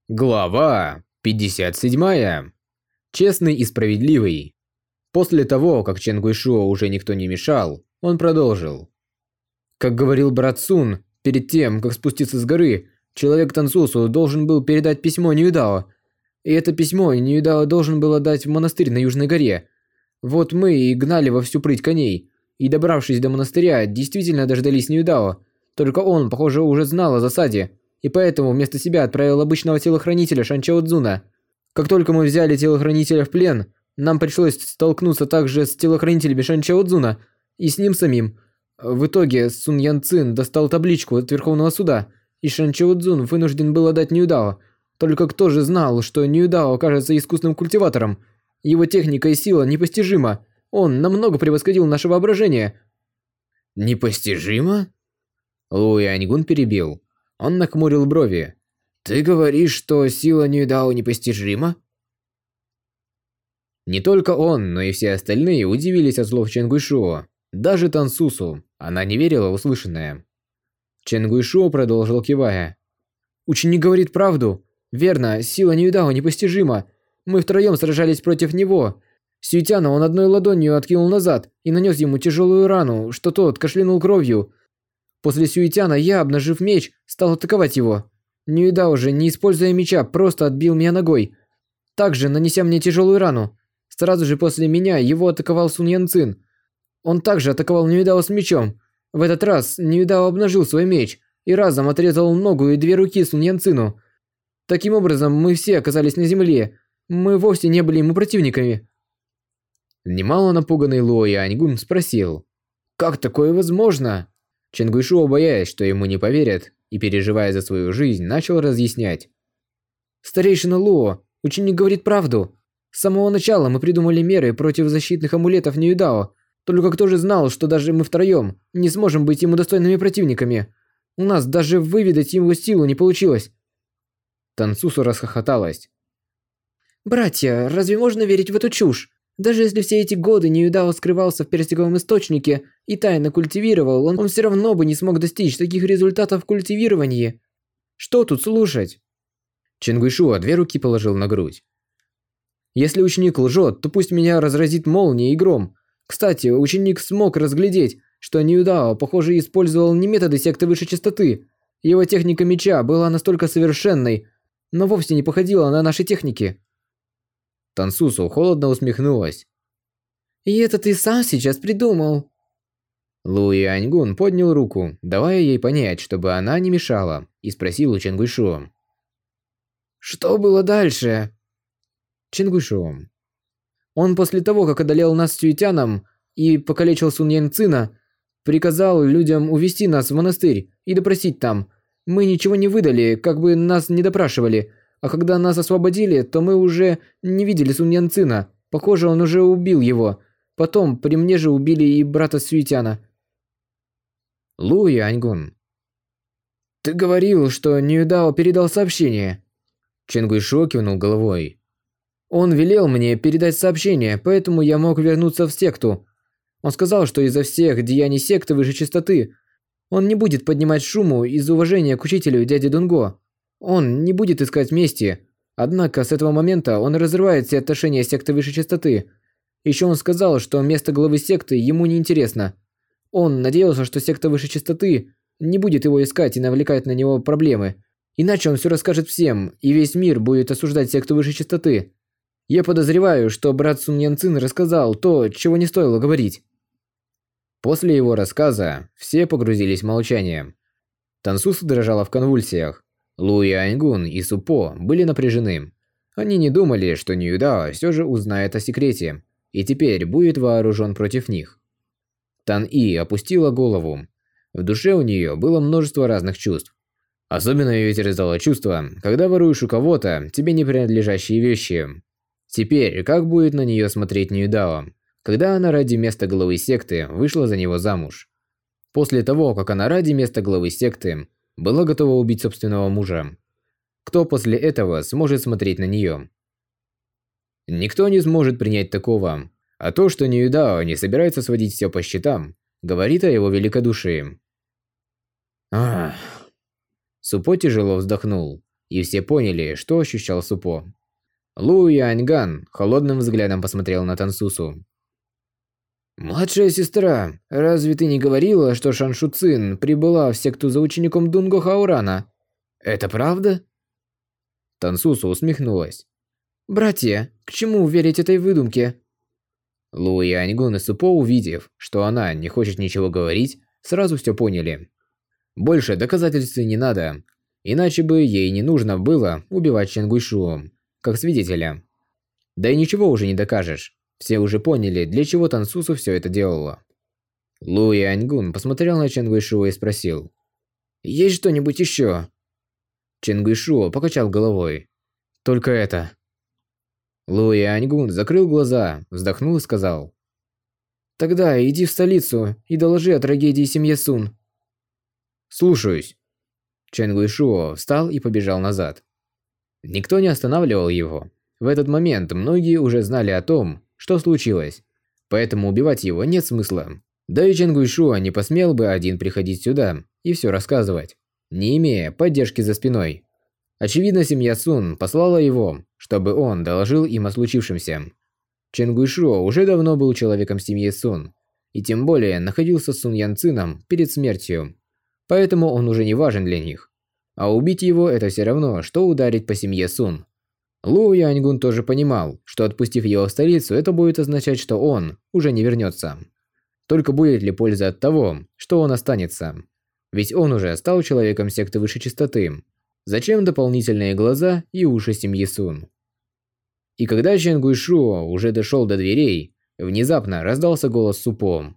Глава 57. Честный и справедливый. После того, как Чен Гуйшуо уже никто не мешал, он продолжил. Как говорил брат Сун, перед тем, как спуститься с горы, человек Тансусу должен был передать письмо Ньюдао. И это письмо Ньюдао должен был отдать в монастырь на Южной горе. Вот мы и гнали во всю прыть коней. И добравшись до монастыря, действительно дождались Ньюдао. Только он, похоже, уже знал о засаде. И поэтому вместо себя отправил обычного телохранителя Шанчао Цзуна. Как только мы взяли телохранителя в плен, нам пришлось столкнуться также с телохранителями Шанчао Цзуна и с ним самим. В итоге Сун Ян Цин достал табличку от Верховного Суда, и Шанчао Цзун вынужден был отдать Ньюдао. Только кто же знал, что Ньюдао окажется искусным культиватором? Его техника и сила непостижима. Он намного превосходил наше воображение. Непостижимо? Лу Яньгун перебил. Он нахмурил брови. «Ты говоришь, что сила Ньюдао непостижима?» Не только он, но и все остальные удивились от слов Чен Гуйшуо. Даже Тансусу. Она не верила в услышанное. Чен Гуйшуо продолжил, кивая. «Ученик говорит правду. Верно, сила Ньюдао непостижима. Мы втроем сражались против него. Сюйтяна он одной ладонью откинул назад и нанес ему тяжелую рану, что тот кашлянул кровью. После Сюитяна я, обнажив меч, стал атаковать его. Ньюдао же, не используя меча, просто отбил меня ногой, также нанеся мне тяжелую рану. Сразу же после меня его атаковал Сун Ян Цин. Он также атаковал Ньюдао с мечом. В этот раз Ньюдао обнажил свой меч и разом отрезал ногу и 2 руки Сун Ян Цину. Таким образом, мы все оказались на земле. Мы вовсе не были ему противниками». Немало напуганный Луо Яньгун спросил. «Как такое возможно?» Чен Гуйшуо, боясь, что ему не поверят, и переживая за свою жизнь, начал разъяснять. «Старейшина Луо, ученик говорит правду. С самого начала мы придумали меры против защитных амулетов Ньюдао. Только кто же знал, что даже мы втроем не сможем быть ему достойными противниками? У нас даже выведать его силу не получилось». Тансусу расхохоталась. «Братья, разве можно верить в эту чушь? Даже если все эти годы Ньюдао скрывался в персиковом источнике и тайно культивировал, он все равно бы не смог достичь таких результатов в культивировании. Что тут слушать?» Чен Гуйшуо 2 руки положил на грудь. «Если ученик лжет, то пусть меня разразит молния и гром. Кстати, ученик смог разглядеть, что Ньюдао, похоже, использовал не методы секты высшей частоты. Его техника меча была настолько совершенной, но вовсе не походила на наши техники». Тансусу холодно усмехнулась. «И это ты сам сейчас придумал?» Лу Яньгун поднял руку, давая ей понять, чтобы она не мешала, и спросил у Чен Гуйшуо. «Что было дальше?» Чен Гуйшуо. «Он после того, как одолел нас с Сюйтяном и покалечил Сун Ян Цина, приказал людям увести нас в монастырь и допросить там. Мы ничего не выдали, как бы нас не допрашивали. А когда нас освободили, то мы уже не видели Сун Ян Цина. Похоже, он уже убил его. Потом при мне же убили и брата Сюйтяна». Лу Яньгун. «Ты говорил, что Ньюдао передал сообщение?» Чен Гуйшуо кивнул головой. «Он велел мне передать сообщение, поэтому я мог вернуться в секту. Он сказал, что из-за всех деяний секты высшей частоты он не будет поднимать шуму из уважения к учителю дяде Дунго. Он не будет искать мести. Однако с этого момента он разрывает все отношения с сектой высшей частоты. Еще он сказал, что место главы секты ему не интересно. Он надеялся, что секта высшей частоты не будет его искать и навлекать на него проблемы. Иначе он все расскажет всем, и весь мир будет осуждать секту высшей частоты. Я подозреваю, что брат Сун Ян Цин рассказал то, чего не стоило говорить». После его рассказа все погрузились в молчание. Тансусу дрожала в конвульсиях. Лу Яньгун и Супо были напряжены. Они не думали, что Ньюдао все же узнает о секрете, и теперь будет вооружен против них. Тан И опустила голову. В душе у нее было множество разных чувств. Особенно ее терзало чувство, когда воруешь у кого-то тебе не принадлежащие вещи. Теперь, как будет на нее смотреть Ньюдао, когда она ради места главы секты вышла за него замуж? После того, как она ради места главы секты была готова убить собственного мужа. Кто после этого сможет смотреть на нее? Никто не сможет принять такого. А то, что Ньюдао не собирается сводить все по счетам, говорит о его великодушии. Ах. Супо тяжело вздохнул. и все поняли, что ощущал Супо. Лу Яньган холодным взглядом посмотрел на Тансусу. «Младшая сестра, разве ты не говорила, что Шаншу Цин прибыла в секту за учеником Дунго Хаурана? Это правда?» Тансусу усмехнулась. «Братья, к чему верить этой выдумке?» Лу Яньгун и Супо, увидев, что она не хочет ничего говорить, сразу все поняли. Больше доказательств не надо, иначе бы ей не нужно было убивать Чен Гуйшу, как свидетеля. Да и ничего уже не докажешь. Все уже поняли, для чего Тансусу все это делала. Лу Яньгун посмотрел на Чен Гуйшу и спросил. «Есть что-нибудь еще?» Чен Гуйшу покачал головой. «Только это». Лу Яньгун закрыл глаза, вздохнул и сказал. «Тогда иди в столицу и доложи о трагедии семьи Сун». «Слушаюсь». Чен Гуйшу встал и побежал назад. Никто не останавливал его. В этот момент многие уже знали о том, что случилось, поэтому убивать его нет смысла. Да и Чен Гуйшу не посмел бы один приходить сюда и все рассказывать, не имея поддержки за спиной. Очевидно, семья Сун послала его, чтобы он доложил им о случившемся. Чен Гуйшу уже давно был человеком семьи Сун, и тем более находился с Сун Янцином перед смертью, поэтому он уже не важен для них. А убить его это все равно, что ударить по семье Сун. Лу Яньгун тоже понимал, что отпустив его в столицу, это будет означать, что он уже не вернется. Только будет ли польза от того, что он останется? Ведь он уже стал человеком секты высшей частоты. Зачем дополнительные глаза и уши семьи Сун? И когда Чен Гуйшу уже дошел до дверей, внезапно раздался голос Супо.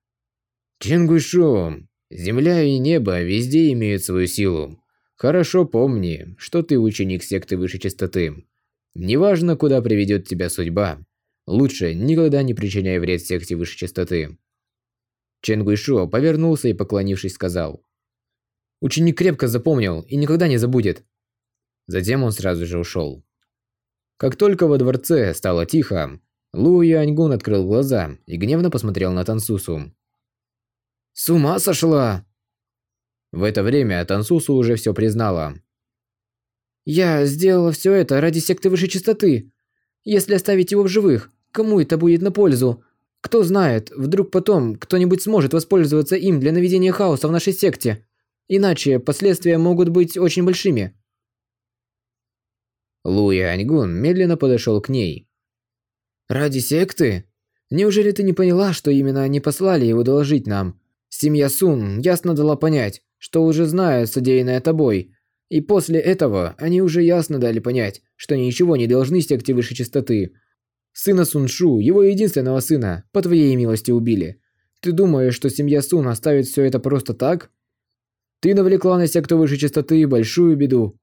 «Чен Гуйшу, земля и небо везде имеют свою силу. Хорошо помни, что ты ученик секты высшей частоты. Неважно, куда приведет тебя судьба, лучше никогда не причиняй вред секте высшей частоты». Чен Гуйшу повернулся и, поклонившись, сказал. «Ученик крепко запомнил и никогда не забудет». Затем он сразу же ушел. Как только во дворце стало тихо, Лу Яньгун открыл глаза и гневно посмотрел на Тансусу. «С ума сошла!» В это время Тансусу уже все признала. «Я сделала все это ради секты высшей частоты. Если оставить его в живых, кому это будет на пользу? Кто знает, вдруг потом кто-нибудь сможет воспользоваться им для наведения хаоса в нашей секте. Иначе последствия могут быть очень большими». Лу Яньгун медленно подошел к ней. «Ради секты? Неужели ты не поняла, что именно они послали его доложить нам? Семья Сун ясно дала понять, что уже знают содеянное тобой. И после этого они уже ясно дали понять, что ничего не должны секте высшей частоты. Сына Суншу, его единственного сына, по твоей милости убили. Ты думаешь, что семья Сун оставит все это просто так? Ты навлекла на секту высшей частоты большую беду».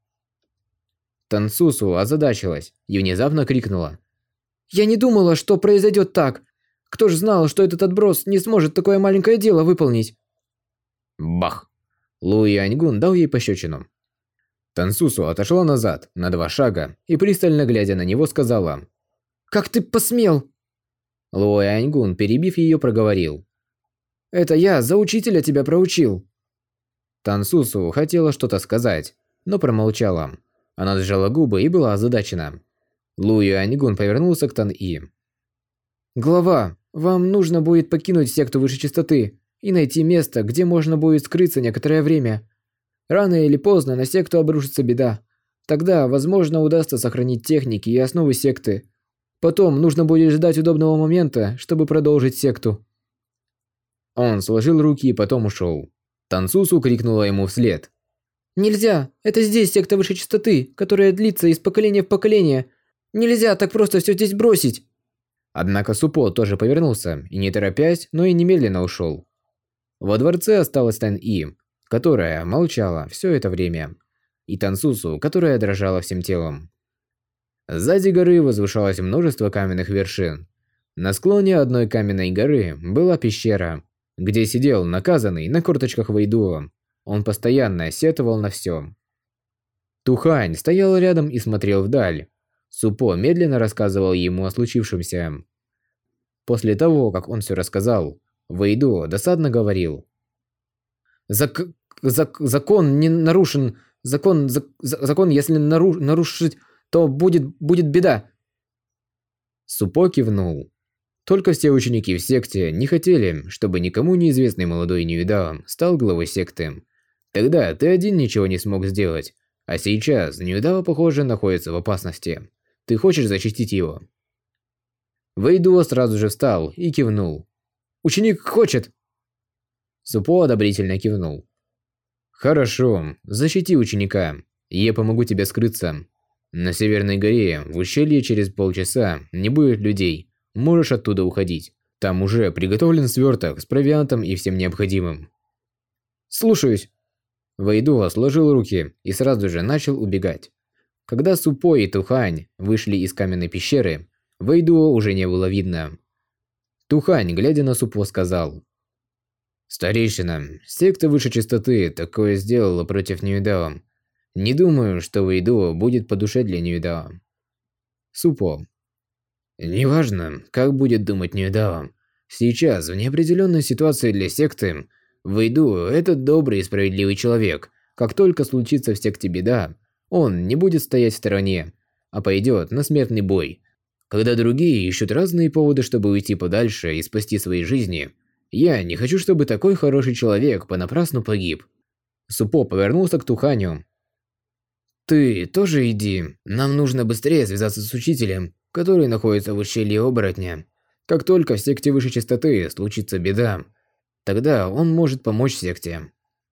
Тансусу озадачилась и внезапно крикнула. «Я не думала, что произойдет так. Кто ж знал, что этот отброс не сможет такое маленькое дело выполнить?» Бах! Лу Яньгун дал ей пощечину. Тансусу отошла назад на 2 шага и, пристально глядя на него, сказала. «Как ты посмел?» Лу Яньгун, перебив ее, проговорил. «Это я за учителя тебя проучил». Тансусу хотела что-то сказать, но промолчала. Она сжала губы и была озадачена. Лу Яньгун повернулся к Тан-И. «Глава, вам нужно будет покинуть секту высшей частоты и найти место, где можно будет скрыться некоторое время. Рано или поздно на секту обрушится беда. Тогда, возможно, удастся сохранить техники и основы секты. Потом нужно будет ждать удобного момента, чтобы продолжить секту». Он сложил руки и потом ушел. Тансусу крикнула ему вслед. «Нельзя! Это здесь секта высшей частоты, которая длится из поколения в поколение. Нельзя так просто все здесь бросить!» Однако Супо тоже повернулся и, не торопясь, но и немедленно ушел. Во дворце осталась Тан-И, которая молчала все это время, и Тансусу, которая дрожала всем телом. Сзади горы возвышалось множество каменных вершин. На склоне одной каменной горы была пещера, где сидел наказанный на корточках Вэйдуо. Он постоянно сетовал на все. Тухань стоял рядом и смотрел вдаль. Супо медленно рассказывал ему о случившемся. После того, как он все рассказал, Вэйдуо досадно говорил. Закон не нарушен, Закон, если нарушить, то будет беда. Супо кивнул. Только все ученики в секте не хотели, чтобы никому неизвестный молодой Ньюдао стал главой секты. Тогда ты один ничего не смог сделать. А сейчас Ньюдао, похоже, находится в опасности. Ты хочешь защитить его? Вэйдуо сразу же встал и кивнул. Ученик хочет. Супо одобрительно кивнул. Хорошо, защити ученика. Я помогу тебе скрыться. На Северной горе, в ущелье через полчаса, не будет людей. Можешь оттуда уходить. Там уже приготовлен сверток с провиантом и всем необходимым. Слушаюсь. Вэйдуо сложил руки и сразу же начал убегать. Когда Супо и Тухань вышли из каменной пещеры, Вэйдуо уже не было видно. Тухань, глядя на Супо, сказал: «Старейшина, секта Выше Чистоты такое сделала против Ньюдао. Не думаю, что Вэйдуо будет по душе для Ньюдао». Супо: «Неважно, как будет думать Ньюдао. Сейчас, в неопределенной ситуации для секты, Вэйдуо – это добрый и справедливый человек. Как только случится в секте беда, он не будет стоять в стороне, а пойдет на смертный бой. Когда другие ищут разные поводы, чтобы уйти подальше и спасти свои жизни, я не хочу, чтобы такой хороший человек понапрасну погиб». Супо повернулся к Туханю. «Ты тоже иди. Нам нужно быстрее связаться с учителем, который находится в ущелье оборотня. Как только в секте Выше Чистоты случится беда, тогда он может помочь секте».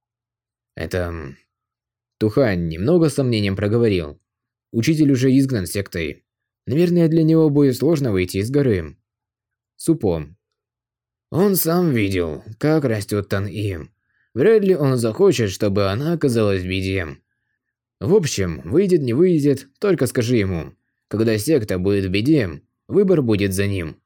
Это... Тухань немного с сомнением проговорил. Учитель уже изгнан сектой. Наверное, для него будет сложно выйти из горы. Супо: «Он сам видел, как растет Тан-И. Вряд ли он захочет, чтобы она оказалась в беде. В общем, выйдет не выйдет, только скажи ему. Когда секта будет в беде, выбор будет за ним».